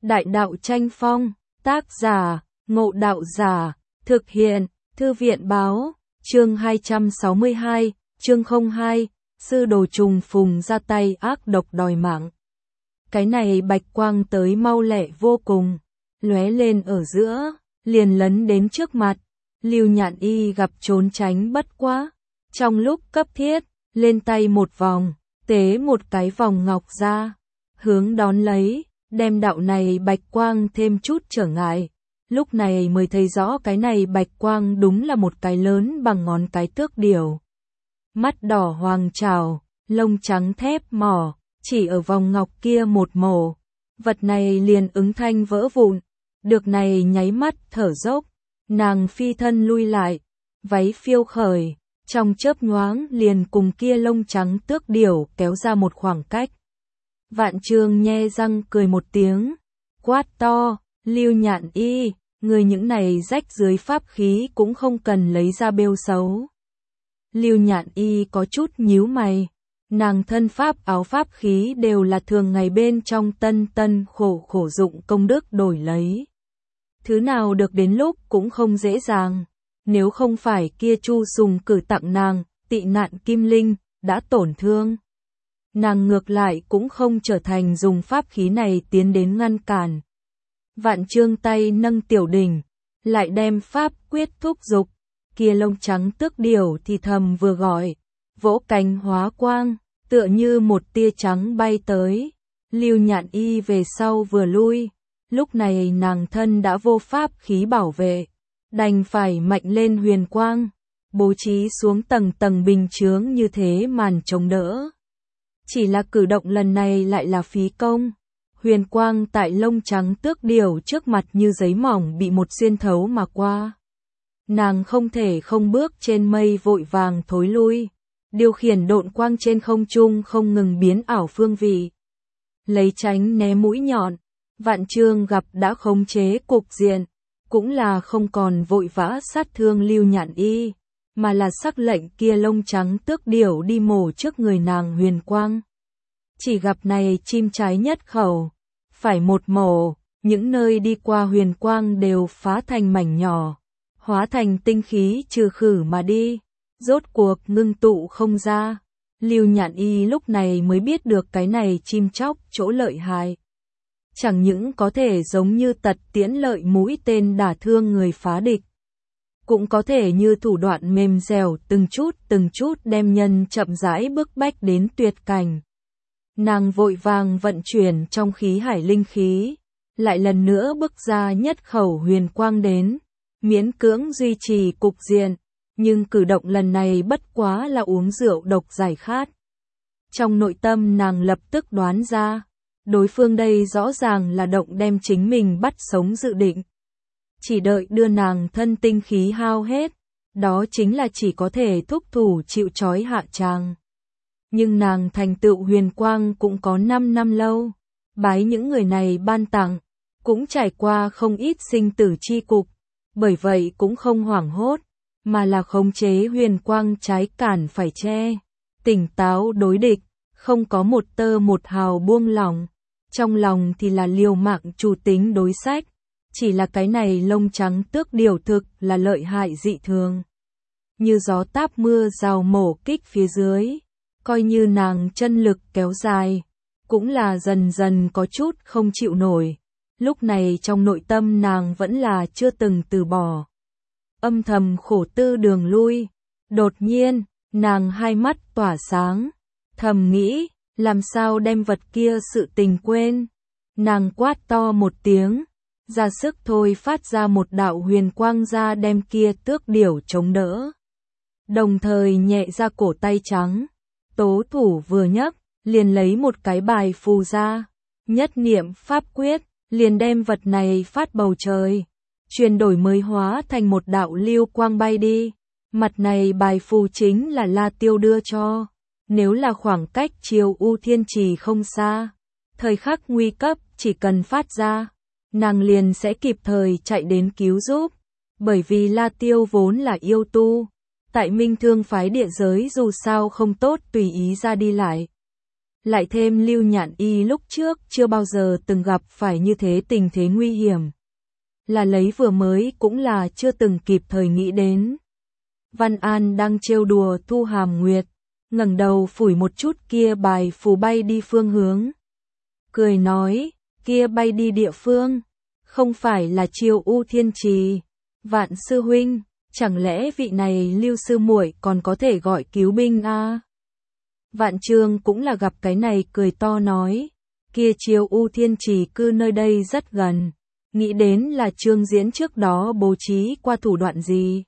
Đại đạo tranh phong, tác giả, Ngộ Đạo Giả, thực hiện, Thư viện báo, chương 262, chương 02, sư đồ trùng phùng ra tay ác độc đòi mạng. Cái này bạch quang tới mau lẹ vô cùng, lóe lên ở giữa, liền lấn đến trước mặt. Lưu Nhạn Y gặp trốn tránh bất quá, trong lúc cấp thiết, lên tay một vòng, tế một cái vòng ngọc ra, hướng đón lấy, đem đạo này bạch quang thêm chút trở ngại. Lúc này mới thấy rõ cái này bạch quang đúng là một cái lớn bằng ngón cái tước điểu. Mắt đỏ hoàng trảo, lông trắng thép mỏ, chỉ ở vòng ngọc kia một mổ. Vật này liền ứng thanh vỡ vụn, được này nháy mắt thở dốc, nàng phi thân lui lại, váy phiêu khởi, trong chớp nhoáng liền cùng kia lông trắng tước điểu kéo ra một khoảng cách. Vạn Trương nhe răng cười một tiếng, quát to, Lưu Nhạn Y, người những này rách dưới pháp khí cũng không cần lấy ra bêu xấu. Lưu Nhạn Y có chút nhíu mày, nàng thân pháp áo pháp khí đều là thường ngày bên trong tân khổ dụng công đức đổi lấy. Thứ nào được đến lúc cũng không dễ dàng, nếu không phải kia Chu Sùng cử tặng nàng, tị nạn kim linh, đã tổn thương. Nàng ngược lại cũng không trở thành dùng pháp khí này tiến đến ngăn cản. Vạn Trương tay nâng tiểu đỉnh, lại đem pháp quyết thúc dục, kia lông trắng tước điểu thì thầm vừa gọi, vỗ cánh hóa quang, tựa như một tia trắng bay tới. Lưu Nhạn Y về sau vừa lui, lúc này nàng thân đã vô pháp khí bảo vệ, đành phải mạnh lên huyền quang, bố trí xuống tầng tầng bình chướng như thế màn chống đỡ. Chỉ là cử động lần này lại là phí công. Huyền quang tại lông trắng tước điểu trước mặt như giấy mỏng bị một xuyên thấu mà qua. Nàng không thể không bước trên mây vội vàng thối lui, điều khiển độn quang trên không trung không ngừng biến ảo phương vị. Lấy tránh né mũi nhọn, Vạn Trương gặp đã khống chế cục diện, cũng là không còn vội vã sát thương Lưu Nhạn Y, mà là sắc lệnh kia lông trắng tước điểu đi mổ trước người nàng huyền quang. Chỉ gặp này chim trái nhất khẩu, phải một mổ, những nơi đi qua huyền quang đều phá thành mảnh nhỏ, hóa thành tinh khí trừ khử mà đi, rốt cuộc ngưng tụ không ra. Lưu Nhạn Y lúc này mới biết được cái này chim chóc chỗ lợi hại. Chẳng những có thể giống như tật tiễn lợi mũi tên đả thương người phá địch, cũng có thể như thủ đoạn mềm dẻo từng chút đem nhân chậm rãi bức bách đến tuyệt cảnh. Nàng vội vàng vận chuyển trong khí hải linh khí, lại lần nữa bức ra nhất khẩu huyền quang đến, miễn cưỡng duy trì cục diện, nhưng cử động lần này bất quá là uống rượu độc giải khát. Trong nội tâm nàng lập tức đoán ra, đối phương đây rõ ràng là động đem chính mình bắt sống dự định. Chỉ đợi đưa nàng thân tinh khí hao hết, đó chính là chỉ có thể thúc thủ chịu trói hạ tràng. Nhưng nàng thành tựu huyền quang cũng có 5 năm lâu, bái những người này ban tặng, cũng trải qua không ít sinh tử chi cục, bởi vậy cũng không hoảng hốt, mà là khống chế huyền quang trái cản phải che, tỉnh táo đối địch, không có một tơ một hào buông lỏng, trong lòng thì là liều mạng chủ tính đối sách, chỉ là cái này lông trắng tước điểu thực là lợi hại dị thường. Như gió táp mưa rào mổ kích phía dưới, coi như nàng chân lực kéo dài, cũng là dần dần có chút không chịu nổi. Lúc này trong nội tâm nàng vẫn là chưa từng từ bỏ. Âm thầm khổ tư đường lui, đột nhiên, nàng hai mắt tỏa sáng, thầm nghĩ, làm sao đem vật kia sự tình quên. Nàng quát to một tiếng, ra sức thôi phát ra một đạo huyền quang ra đem kia tước điểu chống đỡ. Đồng thời nhẹ ra cổ tay trắng, tố thủ vừa nhấc, liền lấy một cái bài phù ra, nhất niệm pháp quyết, liền đem vật này phát bầu trời, chuyển đổi mới hóa thành một đạo lưu quang bay đi. Mặt này bài phù chính là La Tiêu đưa cho, nếu là khoảng cách Triều U Thiên Trì không xa, thời khắc nguy cấp chỉ cần phát ra, nàng liền sẽ kịp thời chạy đến cứu giúp, bởi vì La Tiêu vốn là yêu tu, tại Minh Thương phái địa giới dù sao không tốt tùy ý ra đi lại. Lại thêm Lưu Nhạn Y lúc trước chưa bao giờ từng gặp phải như thế tình thế nguy hiểm. Là lấy vừa mới cũng là chưa từng kịp thời nghĩ đến. Văn An đang trêu đùa Thu Hàm Nguyệt, ngẩng đầu phủi một chút kia bài phù bay đi phương hướng. Cười nói, kia bay đi địa phương, không phải là Triều U Thiên Trì. Vạn sư huynh, chẳng lẽ vị này Lưu sư muội còn có thể gọi cứu binh a? Vạn Trương cũng là gặp cái này cười to nói, kia Triều U Thiên Trì cư nơi đây rất gần, nghĩ đến là Trương Diễn trước đó bố trí qua thủ đoạn gì.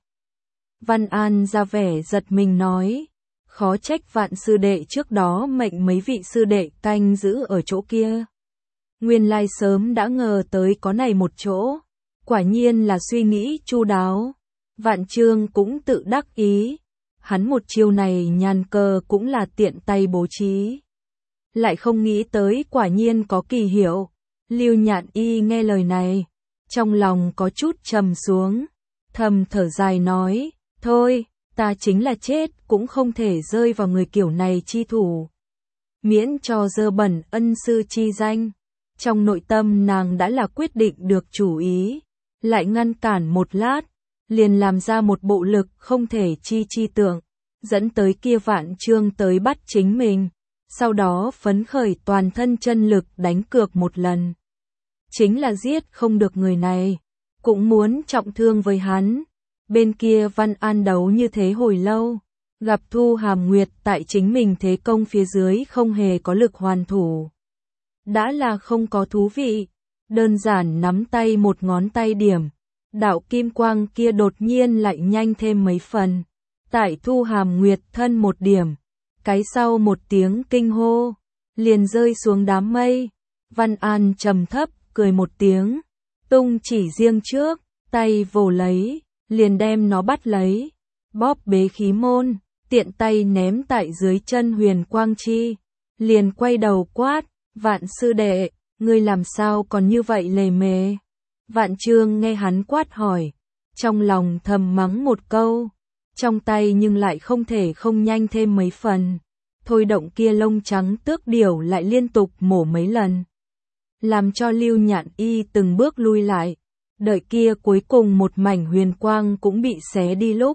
Văn An ra vẻ giật mình nói, khó trách Vạn sư đệ trước đó mệnh mấy vị sư đệ canh giữ ở chỗ kia. Nguyên lai sớm đã ngờ tới có này một chỗ, quả nhiên là suy nghĩ chu đáo. Vạn Trương cũng tự đắc ý, hắn một chiêu này nhàn cờ cũng là tiện tay bố trí. Lại không nghĩ tới quả nhiên có kỳ hiệu. Lưu Nhạn Y nghe lời này, trong lòng có chút trầm xuống, thầm thở dài nói, thôi, ta chính là chết cũng không thể rơi vào người kiểu này chi thủ. Miễn cho dơ bẩn ân sư chi danh. Trong nội tâm nàng đã là quyết định được chủ ý, lại ngăn cản một lát, liền làm ra một bộ lực không thể chi tưởng, dẫn tới kia Vạn Trương tới bắt chính mình, sau đó phấn khởi toàn thân chân lực đánh cược một lần. Chính là giết không được người này, cũng muốn trọng thương với hắn. Bên kia Văn An đấu như thế hồi lâu, gặp Thu Hàm Nguyệt tại chính mình thế công phía dưới không hề có lực hoàn thủ. Đã là không có thú vị, đơn giản nắm tay một ngón tay điểm, đạo kim quang kia đột nhiên lại nhanh thêm mấy phần. Tại Thu Hàm Nguyệt thân một điểm, cái sau một tiếng kinh hô, liền rơi xuống đám mây. Văn An trầm thấp, cười một tiếng, tung chỉ riêng trước, tay vồ lấy, liền đem nó bắt lấy, bóp bế khí môn, tiện tay ném tại dưới chân Huyền Quang Chi, liền quay đầu quát, Vạn sư đệ, ngươi làm sao còn như vậy lề mề? Vạn Trương nghe hắn quát hỏi, trong lòng thầm mắng một câu, trong tay nhưng lại không thể không nhanh thêm mấy phần, thôi động kia lông trắng tước điểu lại liên tục mổ mấy lần, làm cho Lưu Nhạn Y từng bước lui lại, đợi kia cuối cùng một mảnh huyền quang cũng bị xé đi lúc.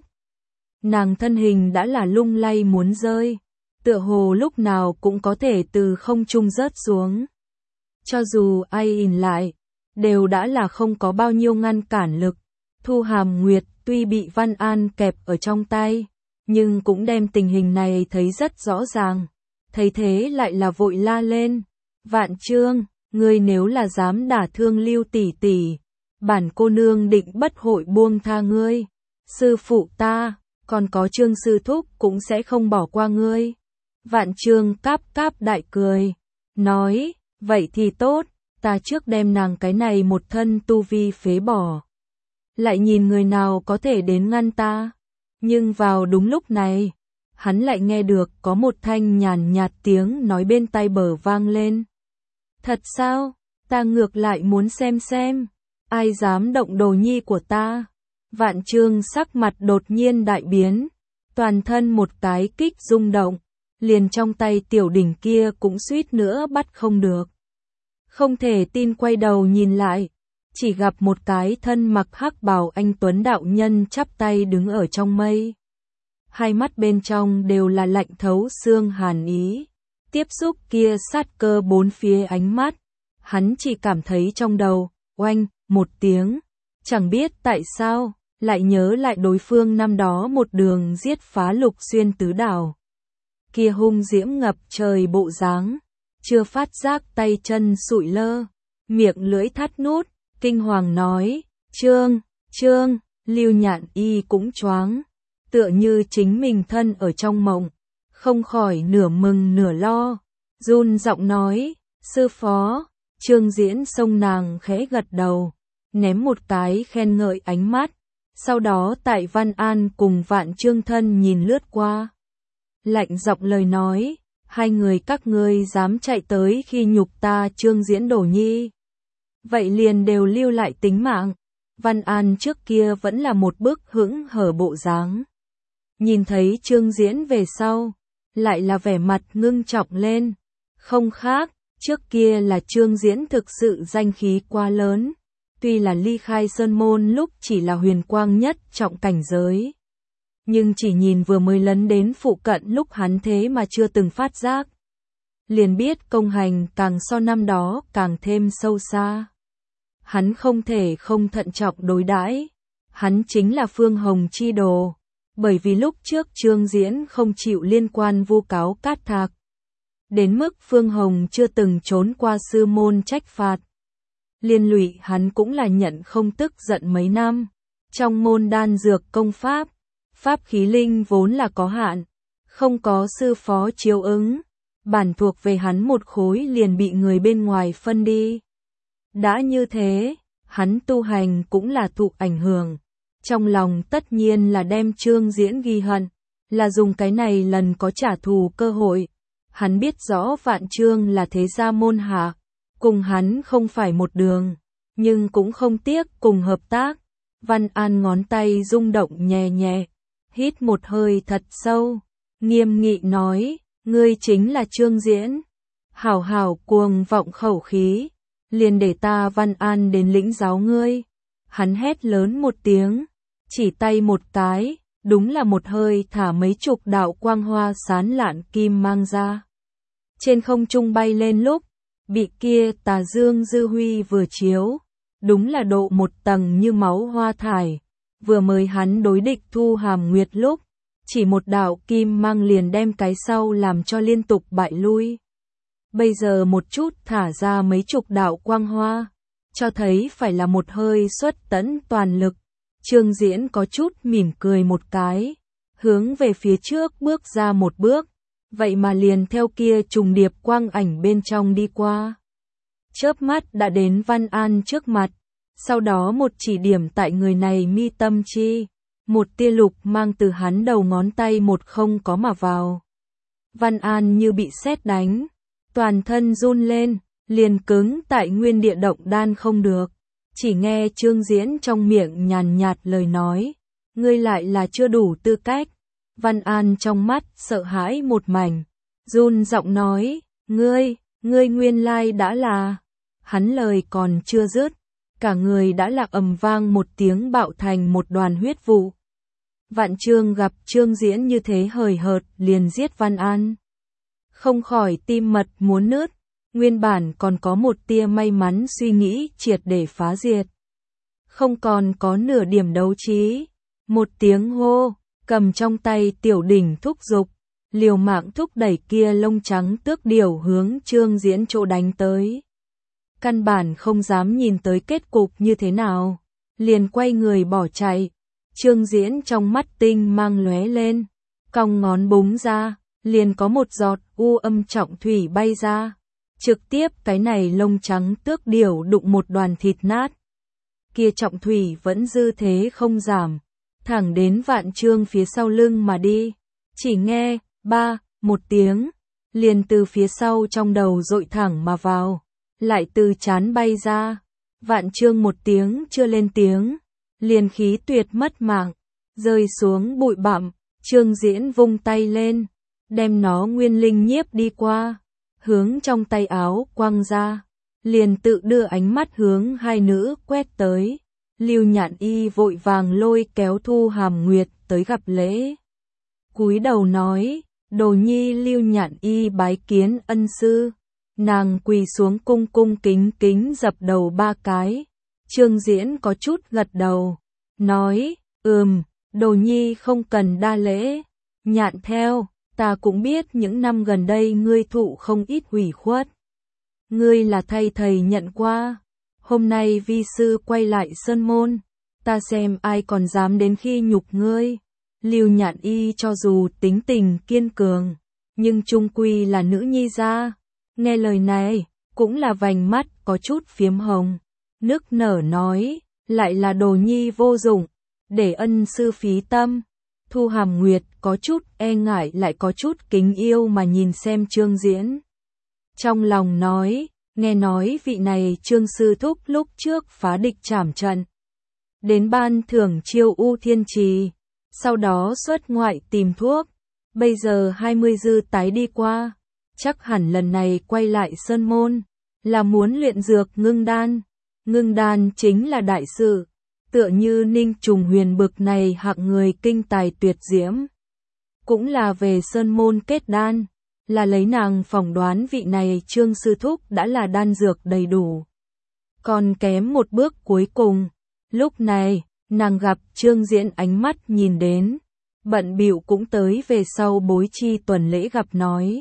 Nàng thân hình đã là lung lay muốn rơi, tựa hồ lúc nào cũng có thể từ không trung rớt xuống. Cho dù ai nhìn lại, đều đã là không có bao nhiêu ngăn cản lực. Thu Hàm Nguyệt tuy bị Văn An kẹp ở trong tay, nhưng cũng đem tình hình này thấy rất rõ ràng. Thấy thế lại là vội la lên, Vạn Trương, ngươi nếu là dám đả thương Lưu tỷ tỷ, bản cô nương định bất hội buông tha ngươi. Sư phụ ta, còn có Trương sư thúc cũng sẽ không bỏ qua ngươi. Vạn Trương cáp cáp đại cười, nói, vậy thì tốt, ta trước đem nàng cái này một thân tu vi phế bỏ. Lại nhìn người nào có thể đến ngăn ta. Nhưng vào đúng lúc này, hắn lại nghe được có một thanh nhàn nhạt tiếng nói bên tai bờ vang lên. Thật sao, ta ngược lại muốn xem, ai dám động đồ nhi của ta. Vạn Trương sắc mặt đột nhiên đại biến, toàn thân một cái kích rung động, liền trong tay tiểu đỉnh kia cũng suýt nữa bắt không được. Không thể tin quay đầu nhìn lại, chỉ gặp một cái thân mặc hắc bào anh tuấn đạo nhân chắp tay đứng ở trong mây. Hai mắt bên trong đều là lạnh thấu xương hàn ý, tiếp xúc kia sát cơ bốn phía ánh mắt, hắn chỉ cảm thấy trong đầu, oanh, một tiếng, chẳng biết tại sao, lại nhớ lại đối phương năm đó một đường giết phá Lục Xuyên tứ đảo. Kia hung diễm ngập trời bộ dáng, chưa phát giác tay chân sụi lơ, miệng lưỡi thắt nút, kinh hoàng nói, Trương, Lưu Nhạn Y cũng choáng, tựa như chính mình thân ở trong mộng, không khỏi nửa mừng nửa lo, run giọng nói, sư phó. Trương Diễn xông nàng khẽ gật đầu, ném một cái khen ngợi ánh mắt, sau đó tại Văn An cùng Vạn Trương thân nhìn lướt qua. Lạnh giọng lời nói, hai người các ngươi dám chạy tới khi nhục ta Trương Diễn đổ nhi. Vậy liền đều lưu lại tính mạng. Văn An trước kia vẫn là một bức hững hở bộ dáng. Nhìn thấy Trương Diễn về sau, lại là vẻ mặt ngưng trọng lên. Không khác, trước kia là Trương Diễn thực sự danh khí quá lớn. Tuy là ly khai sơn môn lúc chỉ là huyền quang nhất trọng cảnh giới. Nhưng chỉ nhìn vừa mới lấn đến phụ cận lúc hắn thế mà chưa từng phát giác. Liền biết công hành càng so năm đó càng thêm sâu xa. Hắn không thể không thận trọng đối đãi. Hắn chính là Phương Hồng chi đồ. Bởi vì lúc trước Trương Diễn không chịu liên quan vu cáo Cát Thạc. Đến mức Phương Hồng chưa từng trốn qua sư môn trách phạt. Liên lụy hắn cũng là nhận không tức giận mấy năm. Trong môn đan dược công pháp, pháp khí linh vốn là có hạn. Không có sư phó chiếu ứng. Bản thuộc về hắn một khối liền bị người bên ngoài phân đi. Đã như thế, hắn tu hành cũng là thụ ảnh hưởng. Trong lòng tất nhiên là đem Trương Diễn ghi hận, là dùng cái này lần có trả thù cơ hội. Hắn biết rõ Vạn Trương là thế gia môn hạ, cùng hắn không phải một đường, nhưng cũng không tiếc cùng hợp tác. Văn An ngón tay rung động nhẹ nhẹ, hít một hơi thật sâu, nghiêm nghị nói, ngươi chính là Trương Diễn. Hảo hảo cuồng vọng khẩu khí, liền để ta Văn An đến lĩnh giáo ngươi. Hắn hét lớn một tiếng, chỉ tay một cái, đúng là một hơi thả mấy chục đạo quang hoa sán lạn kim mang ra. Trên không trung bay lên lúc, bị kia tà dương dư huy vừa chiếu, đúng là độ một tầng như máu hoa thải. Vừa mới hắn đối địch Thu Hàm Nguyệt lúc, chỉ một đạo kim mang liền đem cái sau làm cho liên tục bại lui. Bây giờ một chút thả ra mấy chục đạo quang hoa, cho thấy phải là một hơi xuất tấn toàn lực. Trương Diễn có chút mỉm cười một cái, hướng về phía trước bước ra một bước, vậy mà liền theo kia trùng điệp quang ảnh bên trong đi qua. Chớp mắt đã đến Văn An trước mặt, sau đó một chỉ điểm tại người này mi tâm chi, một tia lục mang từ hắn đầu ngón tay một không có mà vào. Văn An như bị sét đánh, toàn thân run lên, liền cứng tại nguyên địa động đan không được. Chỉ nghe Trương Diễn trong miệng nhàn nhạt lời nói, ngươi lại là chưa đủ tư cách. Văn An trong mắt sợ hãi một mảnh, run giọng nói, ngươi nguyên lai đã là. Hắn lời còn chưa dứt, cả người đã là ầm vang một tiếng bạo thành một đoàn huyết vụ. Vạn Trương gặp Trương Diễn như thế hời hợt liền giết Văn An. Không khỏi tim mật muốn nứt, nguyên bản còn có một tia may mắn suy nghĩ triệt để phá diệt. Không còn có nửa điểm đấu trí. Một tiếng hô, cầm trong tay tiểu đỉnh thúc giục, liều mạng thúc đẩy kia lông trắng tước điểu hướng Trương Diễn chỗ đánh tới. Căn bản không dám nhìn tới kết cục như thế nào, liền quay người bỏ chạy. Trương Diễn trong mắt tinh mang lóe lên, cong ngón búng ra, liền có một giọt u âm trọng thủy bay ra. Trực tiếp cái này lông trắng tước điểu đụng một đoàn thịt nát. Kia trọng thủy vẫn dư thế không giảm, thẳng đến Vạn Trương phía sau lưng mà đi. Chỉ nghe, ba, một tiếng, liền từ phía sau trong đầu dội thẳng mà vào, lại từ trán bay ra. Vạn Trương một tiếng chưa lên tiếng, liền khí tuyệt mất mạng, rơi xuống bụi bặm. Trương Diễn vung tay lên, đem nó nguyên linh nhiếp đi qua, hướng trong tay áo quăng ra, liền tự đưa ánh mắt hướng hai nữ quét tới. Lưu Nhạn Y vội vàng lôi kéo Thu Hàm Nguyệt tới gặp lễ. Cúi đầu nói, đồ nhi Lưu Nhạn Y bái kiến ân sư. Nàng quỳ xuống cung cung kính kính dập đầu ba cái. Trương Diễn có chút gật đầu, nói, đồ nhi không cần đa lễ. Nhạn theo, ta cũng biết những năm gần đây ngươi thụ không ít hủy khuất. Ngươi là thay thầy nhận qua. Hôm nay vi sư quay lại sơn môn, ta xem ai còn dám đến khi nhục ngươi. Lưu Nhạn Y cho dù tính tình kiên cường, nhưng chung quy là nữ nhi gia. Nghe lời này, cũng là vành mắt có chút phiếm hồng, nức nở nói, lại là đồ nhi vô dụng, để ân sư phí tâm. Thu Hàm Nguyệt có chút e ngại lại có chút kính yêu mà nhìn xem Trương Diễn. Trong lòng nói, nghe nói vị này Trương sư thúc lúc trước phá địch trảm trận, đến ban thưởng chiêu U Thiên Trì, sau đó xuất ngoại tìm thuốc, bây giờ 20 dư tái đi qua, chắc hẳn lần này quay lại Sơn Môn, là muốn luyện dược ngưng đan. Ngưng đan chính là đại sự, tựa như Ninh Trùng Huyền bực này hạng người kinh tài tuyệt diễm. Cũng là về Sơn Môn kết đan, là lấy nàng phỏng đoán vị này Trương sư thúc đã là đan dược đầy đủ. Còn kém một bước cuối cùng, lúc này, nàng gặp Trương Diễn ánh mắt nhìn đến, bận bịu cũng tới về sau bối chi tuần lễ gặp nói.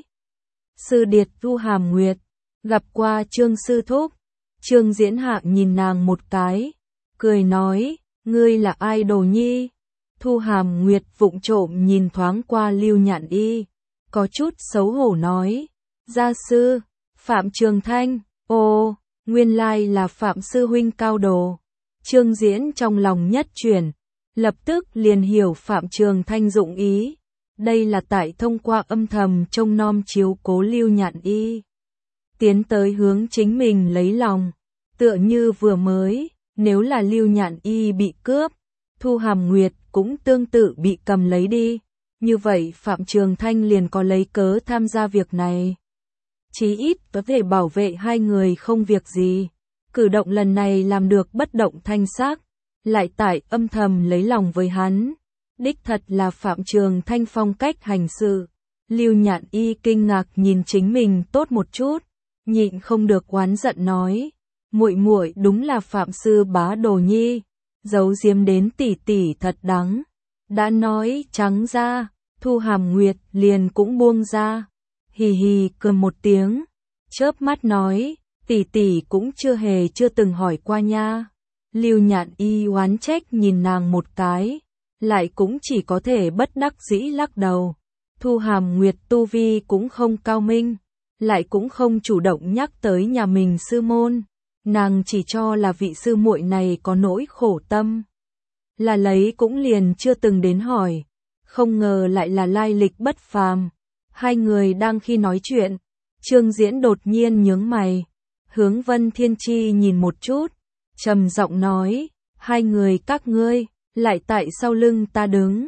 Sư điệt Thu Hàm Nguyệt, gặp qua Trương sư thúc. Trương Diễn hạ nhìn nàng một cái, cười nói, ngươi là ai đồ nhi? Thu Hàm Nguyệt vụng trộm nhìn thoáng qua Lưu Nhạn Y, có chút xấu hổ nói, gia sư, Phạm Trường Thanh, ồ, nguyên lai là Phạm sư huynh cao đồ. Trương Diễn trong lòng nhất chuyển, lập tức liền hiểu Phạm Trường Thanh dụng ý, đây là tại thông qua âm thầm trông nom chiếu cố Lưu Nhạn Y. Tiến tới hướng chính mình lấy lòng, tựa như vừa mới, nếu là Lưu Nhạn Y bị cướp, Thu Hàm Nguyệt cũng tương tự bị cầm lấy đi, như vậy Phạm Trường Thanh liền có lấy cớ tham gia việc này. Chí ít có thể bảo vệ hai người không việc gì. Cử động lần này làm được bất động thanh sắc, lại tại âm thầm lấy lòng với hắn. Đích thật là Phạm Trường Thanh phong cách hành sự. Lưu Nhạn Y kinh ngạc nhìn chính mình tốt một chút, nhịn không được oán giận nói, muội muội đúng là Phạm sư bá đồ nhi, giấu giếm đến tỷ tỷ thật đáng. Đã nói trắng ra, Thu Hàm Nguyệt liền cũng buông ra, hì hì cười một tiếng, chớp mắt nói, tỷ tỷ cũng chưa từng hỏi qua nha. Lưu Nhạn Y oán trách nhìn nàng một cái, lại cũng chỉ có thể bất đắc dĩ lắc đầu. Thu Hàm Nguyệt tu vi cũng không cao minh, lại cũng không chủ động nhắc tới nhà mình sư môn, nàng chỉ cho là vị sư muội này có nỗi khổ tâm, là lấy cũng liền chưa từng đến hỏi, không ngờ lại là lai lịch bất phàm. Hai người đang khi nói chuyện, Trương Diễn đột nhiên nhướng mày, hướng Vân Thiên Chi nhìn một chút, trầm giọng nói, hai người các ngươi, lại tại sau lưng ta đứng.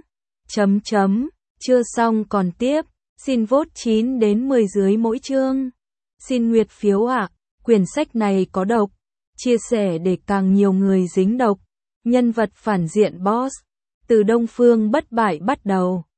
Chưa xong còn tiếp, xin vote 9 đến 10 dưới mỗi chương. Xin nguyệt phiếu ạ, quyển sách này có độc, chia sẻ để càng nhiều người dính độc. Nhân vật phản diện boss, từ Đông Phương bất bại bắt đầu.